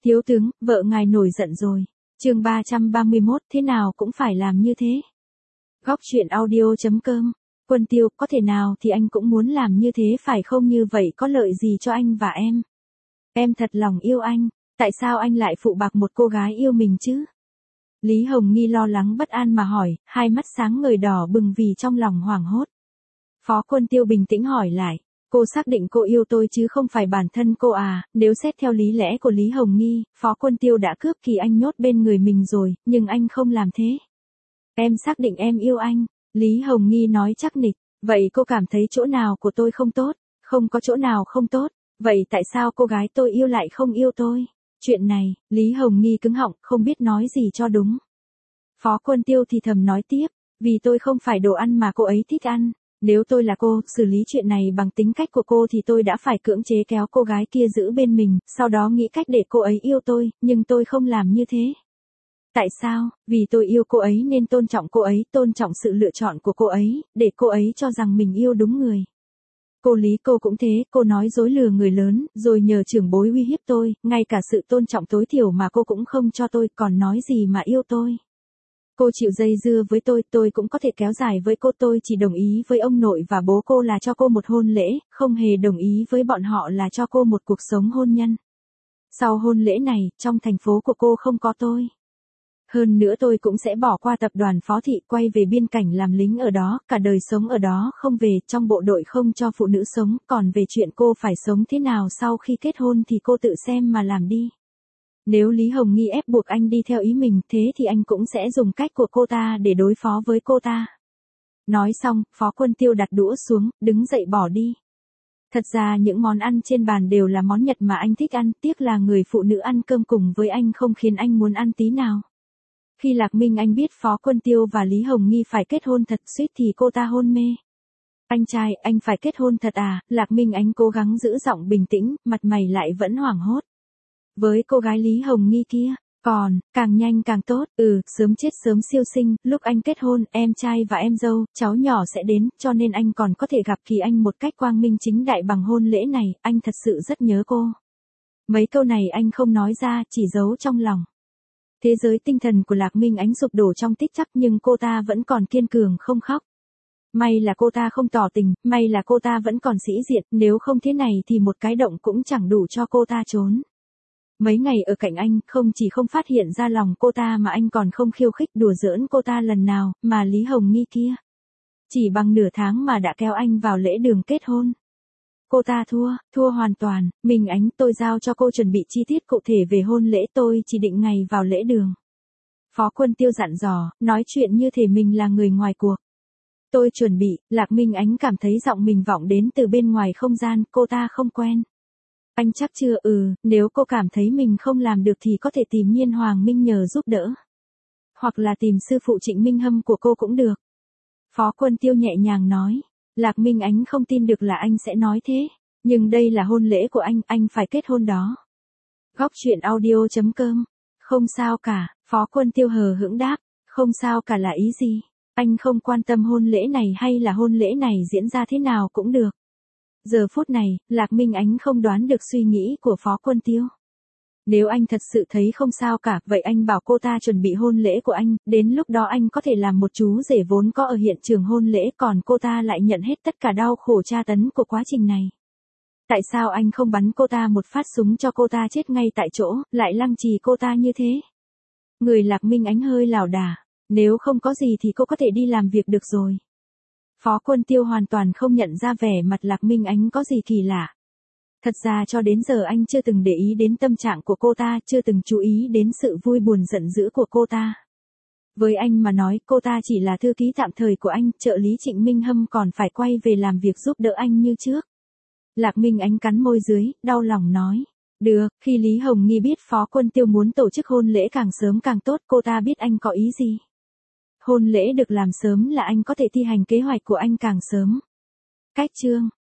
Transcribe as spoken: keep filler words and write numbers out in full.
Thiếu tướng, vợ ngài nổi giận rồi. Chương ba trăm ba mươi mốt, thế nào cũng phải làm như thế. Góc truyện audio chấm com. Quân Tiêu, có thể nào thì anh cũng muốn làm như thế phải không, như vậy có lợi gì cho anh và em? Em thật lòng yêu anh, tại sao anh lại phụ bạc một cô gái yêu mình chứ? Lý Hồng Nghi lo lắng bất an mà hỏi, hai mắt sáng ngời đỏ bừng vì trong lòng hoảng hốt. Phó Quân Tiêu bình tĩnh hỏi lại, cô xác định cô yêu tôi chứ không phải bản thân cô à? Nếu xét theo lý lẽ của Lý Hồng Nghi, Phó Quân Tiêu đã cướp Kỳ Anh nhốt bên người mình rồi, nhưng anh không làm thế. Em xác định em yêu anh, Lý Hồng Nghi nói chắc nịch, vậy cô cảm thấy chỗ nào của tôi không tốt? Không có chỗ nào không tốt, vậy tại sao cô gái tôi yêu lại không yêu tôi? Chuyện này, Lý Hồng Nghi cứng họng, không biết nói gì cho đúng. Phó Quân Tiêu thì thầm nói tiếp, vì tôi không phải đồ ăn mà cô ấy thích ăn. Nếu tôi là cô, xử lý chuyện này bằng tính cách của cô thì tôi đã phải cưỡng chế kéo cô gái kia giữ bên mình, sau đó nghĩ cách để cô ấy yêu tôi, nhưng tôi không làm như thế. Tại sao? Vì tôi yêu cô ấy nên tôn trọng cô ấy, tôn trọng sự lựa chọn của cô ấy, để cô ấy cho rằng mình yêu đúng người. Cô Lý cô cũng thế, cô nói dối lừa người lớn, rồi nhờ trưởng bối uy hiếp tôi, ngay cả sự tôn trọng tối thiểu mà cô cũng không cho tôi, còn nói gì mà yêu tôi. Cô chịu dây dưa với tôi, tôi cũng có thể kéo dài với cô, tôi chỉ đồng ý với ông nội và bố cô là cho cô một hôn lễ, không hề đồng ý với bọn họ là cho cô một cuộc sống hôn nhân. Sau hôn lễ này, trong thành phố của cô không có tôi. Hơn nữa tôi cũng sẽ bỏ qua tập đoàn Phó Thị, quay về biên cảnh làm lính ở đó, cả đời sống ở đó không về, trong bộ đội không cho phụ nữ sống, còn về chuyện cô phải sống thế nào sau khi kết hôn thì cô tự xem mà làm đi. Nếu Lý Hồng Nghi ép buộc anh đi theo ý mình, thế thì anh cũng sẽ dùng cách của cô ta để đối phó với cô ta. Nói xong, Phó Quân Tiêu đặt đũa xuống, đứng dậy bỏ đi. Thật ra những món ăn trên bàn đều là món Nhật mà anh thích ăn, tiếc là người phụ nữ ăn cơm cùng với anh không khiến anh muốn ăn tí nào. Khi Lạc Minh Anh biết Phó Quân Tiêu và Lý Hồng Nghi phải kết hôn thật, suýt thì cô ta hôn mê. Anh trai, anh phải kết hôn thật à? Lạc Minh Anh cố gắng giữ giọng bình tĩnh, mặt mày lại vẫn hoảng hốt. Với cô gái Lý Hồng Nghi kia, còn, càng nhanh càng tốt, ừ, sớm chết sớm siêu sinh, lúc anh kết hôn, em trai và em dâu, cháu nhỏ sẽ đến, cho nên anh còn có thể gặp Kỳ Anh một cách quang minh chính đại bằng hôn lễ này, anh thật sự rất nhớ cô. Mấy câu này anh không nói ra, chỉ giấu trong lòng. Thế giới tinh thần của Lạc Minh Ánh sụp đổ trong tích tắc nhưng cô ta vẫn còn kiên cường không khóc. May là cô ta không tỏ tình, may là cô ta vẫn còn sĩ diện, nếu không thế này thì một cái động cũng chẳng đủ cho cô ta trốn. Mấy ngày ở cạnh anh, không chỉ không phát hiện ra lòng cô ta mà anh còn không khiêu khích đùa giỡn cô ta lần nào, mà Lý Hồng Nghi kia. Chỉ bằng nửa tháng mà đã kéo anh vào lễ đường kết hôn. Cô ta thua, thua hoàn toàn, Minh Ánh, tôi giao cho cô chuẩn bị chi tiết cụ thể về hôn lễ, tôi chỉ định ngày vào lễ đường. Phó Quân Tiêu dặn dò, nói chuyện như thể mình là người ngoài cuộc. Tôi chuẩn bị, Lạc Minh Ánh cảm thấy giọng mình vọng đến từ bên ngoài không gian, cô ta không quen. Anh chắc chưa? Ừ, nếu cô cảm thấy mình không làm được thì có thể tìm Nhiên Hoàng Minh nhờ giúp đỡ. Hoặc là tìm sư phụ Trịnh Minh Hâm của cô cũng được. Phó Quân Tiêu nhẹ nhàng nói. Lạc Minh Ánh không tin được là anh sẽ nói thế. Nhưng đây là hôn lễ của anh, anh phải kết hôn đó. Góc truyện audio chấm com. Không sao cả, Phó Quân Tiêu hờ hững đáp. Không sao cả là ý gì? Anh không quan tâm hôn lễ này hay là hôn lễ này diễn ra thế nào cũng được. Giờ phút này, Lạc Minh Ánh không đoán được suy nghĩ của Phó Quân Tiêu. Nếu anh thật sự thấy không sao cả, vậy anh bảo cô ta chuẩn bị hôn lễ của anh, đến lúc đó anh có thể làm một chú rể vốn có ở hiện trường hôn lễ, còn cô ta lại nhận hết tất cả đau khổ tra tấn của quá trình này. Tại sao anh không bắn cô ta một phát súng cho cô ta chết ngay tại chỗ, lại lăng trì cô ta như thế? Người Lạc Minh Ánh hơi lảo đà, nếu không có gì thì cô có thể đi làm việc được rồi. Phó Quân Tiêu hoàn toàn không nhận ra vẻ mặt Lạc Minh Ánh có gì kỳ lạ. Thật ra cho đến giờ anh chưa từng để ý đến tâm trạng của cô ta, chưa từng chú ý đến sự vui buồn giận dữ của cô ta. Với anh mà nói, cô ta chỉ là thư ký tạm thời của anh, trợ lý Trịnh Minh Hâm còn phải quay về làm việc giúp đỡ anh như trước. Lạc Minh Ánh cắn môi dưới, đau lòng nói. Được, khi Lý Hồng Nghi biết Phó Quân Tiêu muốn tổ chức hôn lễ càng sớm càng tốt, cô ta biết anh có ý gì. Hôn lễ được làm sớm là anh có thể thi hành kế hoạch của anh càng sớm. Cách chương